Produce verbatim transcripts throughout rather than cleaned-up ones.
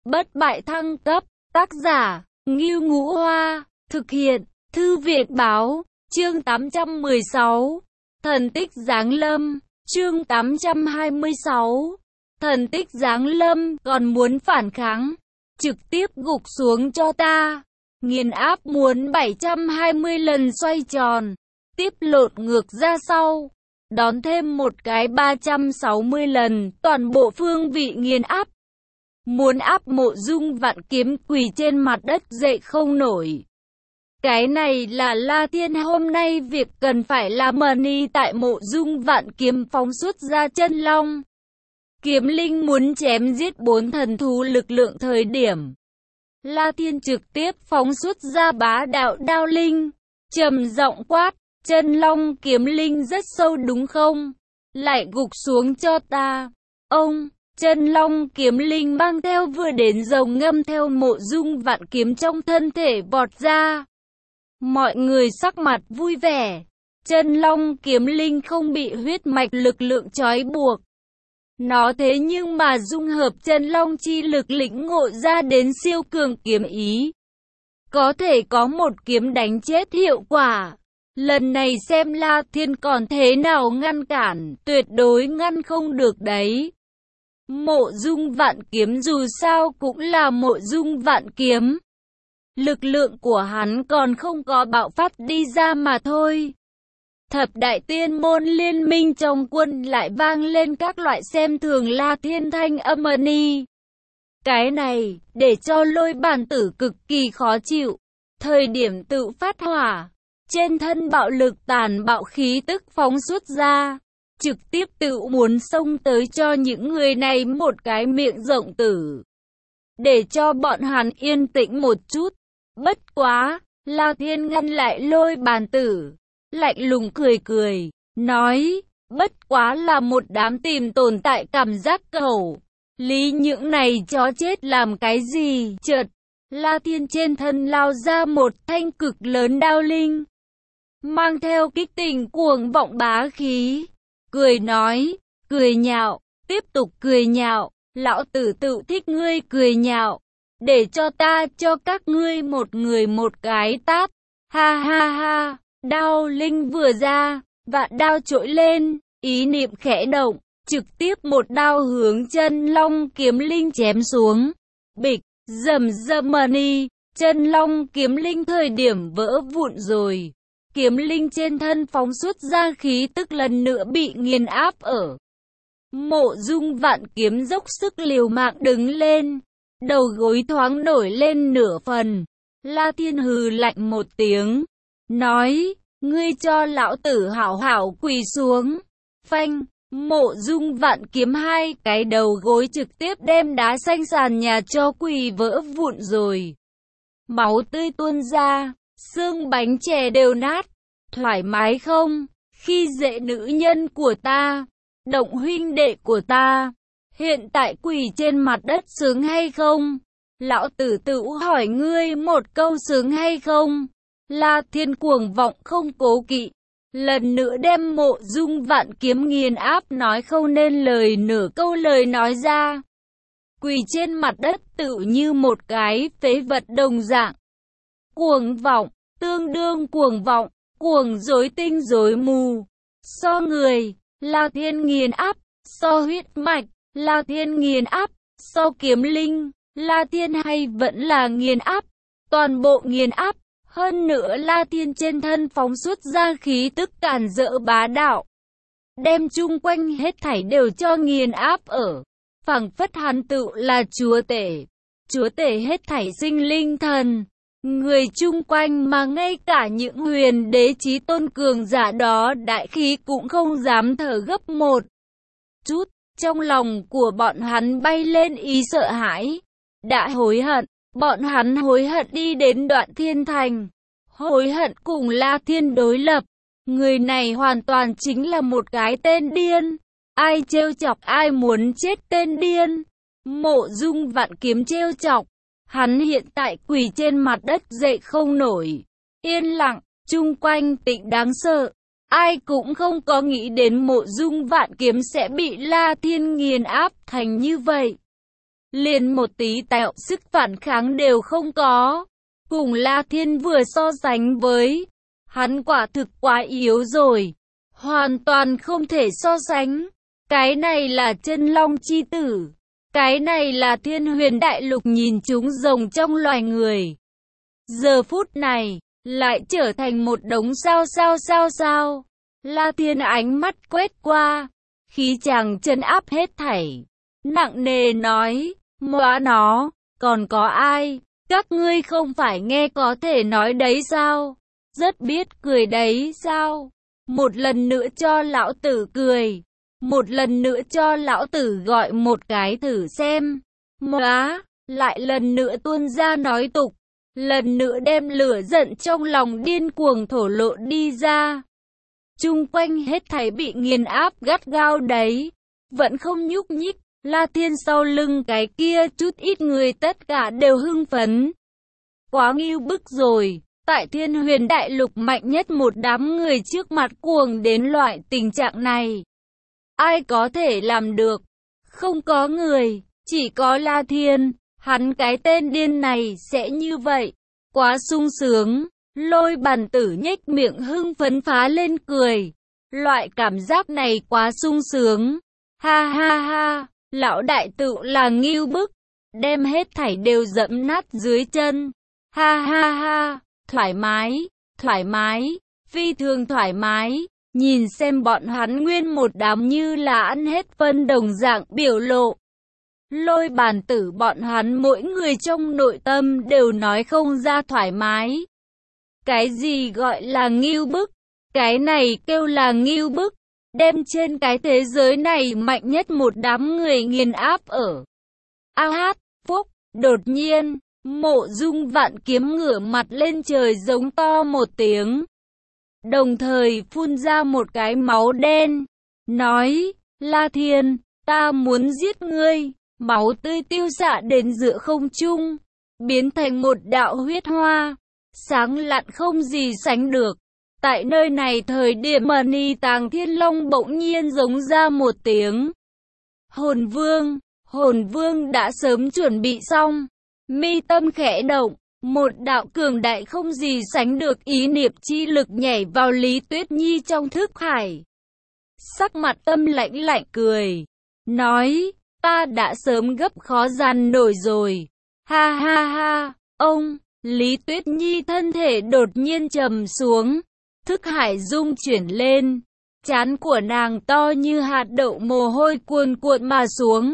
Bất bại thăng cấp, tác giả, Ngưu Ngũ Hoa, thực hiện, Thư viện báo, chương tám trăm mười sáu, thần tích giáng lâm, chương tám trăm hai mươi sáu, thần tích giáng lâm, còn muốn phản kháng, trực tiếp gục xuống cho ta, nghiền áp muốn bảy trăm hai mươi lần xoay tròn, tiếp lộn ngược ra sau, đón thêm một cái ba trăm sáu mươi lần, toàn bộ phương vị nghiền áp. Muốn áp Mộ Dung Vạn Kiếm quỳ trên mặt đất dậy không nổi. Cái này là La Thiên hôm nay việc cần phải làm mani tại Mộ Dung Vạn Kiếm phóng xuất ra chân long. Kiếm linh muốn chém giết bốn thần thú lực lượng thời điểm. La Thiên trực tiếp phóng xuất ra bá đạo đao linh, trầm giọng quát, chân long kiếm linh rất sâu đúng không? Lại gục xuống cho ta. Ông, chân long kiếm linh mang theo vừa đến rồng ngâm theo Mộ Dung Vạn Kiếm trong thân thể vọt ra. Mọi người sắc mặt vui vẻ. Chân long kiếm linh không bị huyết mạch lực lượng trói buộc. Nó thế nhưng mà dung hợp chân long chi lực lĩnh ngộ ra đến siêu cường kiếm ý. Có thể có một kiếm đánh chết hiệu quả. Lần này xem La Thiên còn thế nào ngăn cản, tuyệt đối ngăn không được đấy. Mộ Dung Vạn Kiếm dù sao cũng là Mộ Dung Vạn Kiếm. Lực lượng của hắn còn không có bạo phát đi ra mà thôi. Thập đại tiên môn liên minh trong quân lại vang lên các loại xem thường La Thiên thanh âm ni. Cái này, để cho Lôi Bàn Tử cực kỳ khó chịu. Thời điểm tự phát hỏa, trên thân bạo lực tàn bạo khí tức phóng xuất ra. Trực tiếp tự muốn xông tới cho những người này một cái miệng rộng tử. Để cho bọn hắn yên tĩnh một chút. Bất quá, La Thiên ngăn lại Lôi Bàn Tử. Lạnh lùng cười cười, nói, bất quá là một đám tìm tồn tại cảm giác cẩu. Lý những này chó chết làm cái gì? Chợt, La Thiên trên thân lao ra một thanh cực lớn đao linh. Mang theo kích tình cuồng vọng bá khí. Cười nói, cười nhạo, tiếp tục cười nhạo, lão tử tự thích ngươi cười nhạo. Để cho ta cho các ngươi một người một cái tát. Ha ha ha. Đao linh vừa ra, vạn đao trỗi lên, ý niệm khẽ động, trực tiếp một đao hướng chân long kiếm linh chém xuống. Bịch, rầm rầm mani, chân long kiếm linh thời điểm vỡ vụn rồi. Kiếm linh trên thân phóng xuất ra khí tức lần nữa bị nghiền áp ở. Mộ Dung Vạn Kiếm dốc sức liều mạng đứng lên, đầu gối thoáng nổi lên nửa phần. La Thiên hừ lạnh một tiếng. Nói, ngươi cho lão tử hảo hảo quỳ xuống. Phanh, Mộ Dung Vạn Kiếm hai cái đầu gối trực tiếp đem đá xanh sàn nhà cho quỳ vỡ vụn rồi. Máu tươi tuôn ra, xương bánh chè đều nát. Thoải mái không? Khi dễ nữ nhân của ta, động huynh đệ của ta, hiện tại quỳ trên mặt đất sướng hay không? Lão tử tự hỏi ngươi một câu sướng hay không? La Thiên cuồng vọng không cố kỵ, lần nữa đem Mộ Dung Vạn Kiếm nghiền áp nói không nên lời nửa câu lời nói ra. Quỳ trên mặt đất tự như một cái phế vật đồng dạng. Cuồng vọng, tương đương cuồng vọng, cuồng rối tinh rối mù. So người, La Thiên nghiền áp, so huyết mạch, La Thiên nghiền áp, so kiếm linh, La Thiên hay vẫn là nghiền áp, toàn bộ nghiền áp. Hơn nữa La Thiên trên thân phóng xuất ra khí tức càn rỡ bá đạo. Đem chung quanh hết thảy đều cho nghiền áp ở. Phảng phất hắn tự là chúa tể. Chúa tể hết thảy sinh linh thần. Người chung quanh mà ngay cả những huyền đế chí tôn cường giả đó đại khí cũng không dám thở gấp một chút. Trong lòng của bọn hắn bay lên ý sợ hãi. Đã hối hận. Bọn hắn hối hận đi đến Đoạn Thiên Thành, hối hận cùng La Thiên đối lập. Người này hoàn toàn chính là một cái tên điên. Ai trêu chọc ai muốn chết tên điên. Mộ Dung Vạn Kiếm trêu chọc. Hắn hiện tại quỳ trên mặt đất dậy không nổi. Yên lặng, chung quanh tĩnh đáng sợ. Ai cũng không có nghĩ đến Mộ Dung Vạn Kiếm sẽ bị La Thiên nghiền áp thành như vậy. liền một tí tạo sức phản kháng đều không có. Cùng La Thiên vừa so sánh với, hắn quả thực quá yếu rồi, hoàn toàn không thể so sánh. Cái này là chân long chi tử, cái này là Thiên Huyền Đại Lục nhìn chúng rồng trong loài người. Giờ phút này, lại trở thành một đống sao sao sao sao. La Thiên ánh mắt quét qua, khí chàng trấn áp hết thảy, nặng nề nói, móa nó, còn có ai? Các ngươi không phải nghe có thể nói đấy sao? Rất biết cười đấy sao? Một lần nữa cho lão tử cười, một lần nữa cho lão tử gọi một cái thử xem. Móa, lại lần nữa tuôn ra nói tục, lần nữa đem lửa giận trong lòng điên cuồng thổ lộ đi ra. Chung quanh hết thảy bị nghiền áp gắt gao đấy, vẫn không nhúc nhích. La Thiên sau lưng cái kia chút ít người tất cả đều hưng phấn. Quá ngưu bức rồi, tại Thiên Huyền Đại Lục mạnh nhất một đám người trước mặt cuồng đến loại tình trạng này. Ai có thể làm được? Không có người, chỉ có La Thiên, hắn cái tên điên này sẽ như vậy. Quá sung sướng, Lôi Bàn Tử nhếch miệng hưng phấn phá lên cười. Loại cảm giác này quá sung sướng. Ha ha ha, lão đại tự là ngưu bức, đem hết thảy đều dẫm nát dưới chân. Ha ha ha, thoải mái, thoải mái, phi thường thoải mái. Nhìn xem bọn hắn nguyên một đám như là ăn hết phân đồng dạng biểu lộ. Lôi Bàn Tử bọn hắn mỗi người trong nội tâm đều nói không ra thoải mái. Cái gì gọi là ngưu bức? Cái này kêu là ngưu bức. Đem trên cái thế giới này mạnh nhất một đám người nghiền áp ở. A hát, phúc, đột nhiên, Mộ Dung Vạn Kiếm ngửa mặt lên trời giống to một tiếng. Đồng thời phun ra một cái máu đen. Nói, La Thiên, ta muốn giết ngươi. Máu tươi tiêu xạ đến giữa không trung, biến thành một đạo huyết hoa, sáng lạn không gì sánh được. Tại nơi này thời điểm mà Ni Tàng Thiên Long bỗng nhiên giống ra một tiếng. Hồn Vương, Hồn Vương đã sớm chuẩn bị xong, mi tâm khẽ động, một đạo cường đại không gì sánh được ý niệm chi lực nhảy vào Lý Tuyết Nhi trong thức hải. Sắc mặt tâm lãnh lạnh cười, nói, ta đã sớm gấp khó dằn nổi rồi. Ha ha ha, ông, Lý Tuyết Nhi thân thể đột nhiên trầm xuống, thức hải rung chuyển lên, trán của nàng to như hạt đậu mồ hôi cuồn cuộn mà xuống.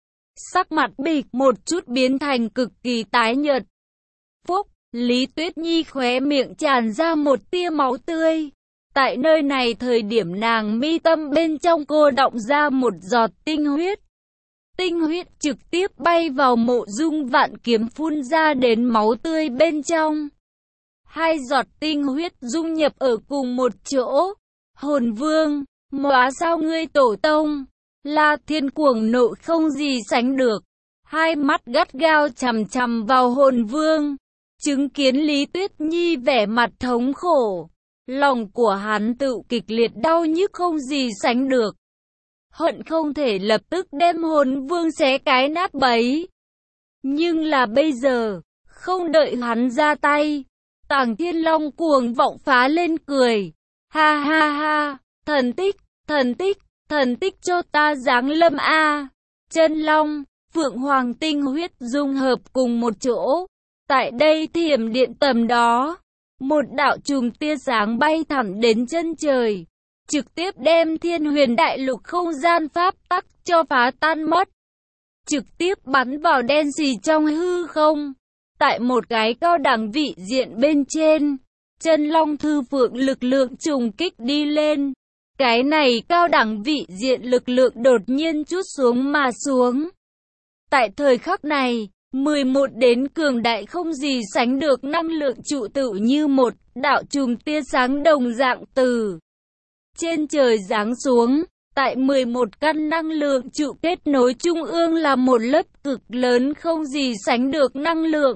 Sắc mặt bịch một chút biến thành cực kỳ tái nhợt. Phúc, Lý Tuyết Nhi khóe miệng tràn ra một tia máu tươi. Tại nơi này thời điểm nàng mi tâm bên trong cô đọng ra một giọt tinh huyết. Tinh huyết trực tiếp bay vào Mộ Dung Vạn Kiếm phun ra đến máu tươi bên trong. Hai giọt tinh huyết dung nhập ở cùng một chỗ. Hồn Vương, móa sao ngươi tổ tông? La Thiên cuồng nộ không gì sánh được. Hai mắt gắt gao chằm chằm vào Hồn Vương. Chứng kiến Lý Tuyết Nhi vẻ mặt thống khổ. Lòng của hắn tự kịch liệt đau nhức không gì sánh được. Hận không thể lập tức đem Hồn Vương xé cái nát bấy. Nhưng là bây giờ, không đợi hắn ra tay, Tàng Thiên Long cuồng vọng phá lên cười. Ha ha ha, thần tích, thần tích, thần tích cho ta giáng lâm a. Chân Long, Phượng Hoàng tinh huyết dung hợp cùng một chỗ. Tại đây thiểm điện tầm đó, một đạo chùm tia sáng bay thẳng đến chân trời, trực tiếp đem Thiên Huyền Đại Lục không gian pháp tắc cho phá tan mất. Trực tiếp bắn vào đen xì trong hư không. Tại một cái cao đẳng vị diện bên trên, Chân Long Thư Phượng lực lượng trùng kích đi lên. Cái này cao đẳng vị diện lực lượng đột nhiên trút xuống mà xuống. Tại thời khắc này, mười một đến cường đại không gì sánh được năng lượng trụ tự như một đạo chùm tia sáng đồng dạng từ trên trời giáng xuống. Tại mười một căn năng lượng trụ kết nối trung ương là một lớp cực lớn không gì sánh được năng lượng.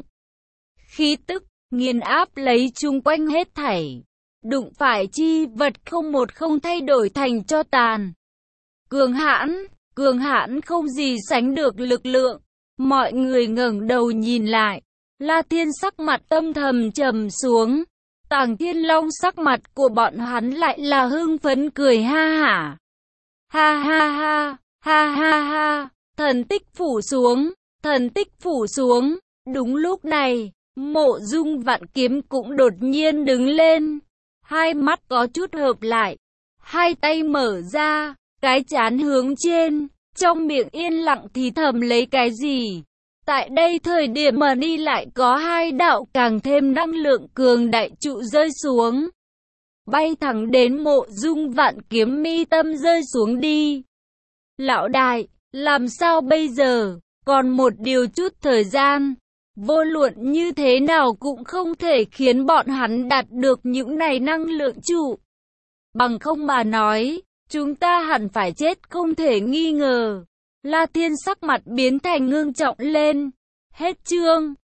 Khí tức, nghiền áp lấy chung quanh hết thảy. Đụng phải chi vật không một không thay đổi thành cho tàn. Cường hãn, cường hãn không gì sánh được lực lượng. Mọi người ngẩng đầu nhìn lại. La Thiên sắc mặt âm thầm trầm xuống. Tàng Thiên Long sắc mặt của bọn hắn lại là hưng phấn cười ha hả. Ha ha ha, ha ha ha, thần tích phủ xuống, thần tích phủ xuống. Đúng lúc này, Mộ Dung Vạn Kiếm cũng đột nhiên đứng lên. Hai mắt có chút hợp lại. Hai tay mở ra, cái trán hướng trên, trong miệng yên lặng thì thầm lấy cái gì. Tại đây thời điểm mà đi lại có hai đạo càng thêm năng lượng cường đại trụ rơi xuống. Bay thẳng đến Mộ Dung Vạn Kiếm mi tâm rơi xuống đi. Lão đại, làm sao bây giờ? Còn một điều chút thời gian. Vô luận như thế nào cũng không thể khiến bọn hắn đạt được những này năng lượng trụ. Bằng không mà nói, chúng ta hẳn phải chết không thể nghi ngờ. La Thiên sắc mặt biến thành ngưng trọng lên. Hết chương.